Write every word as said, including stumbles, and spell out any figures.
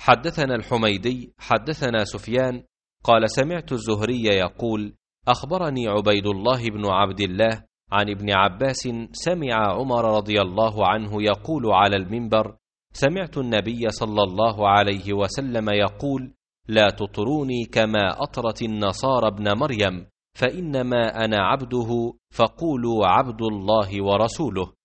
حدثنا الحميدي حدثنا سفيان قال سمعت الزهري يقول أخبرني عبيد الله بن عبد الله عن ابن عباس سمع عمر رضي الله عنه يقول على المنبر سمعت النبي صلى الله عليه وسلم يقول لا تطروني كما أطرت النصارى ابن مريم فإنما أنا عبده فقولوا عبد الله ورسوله.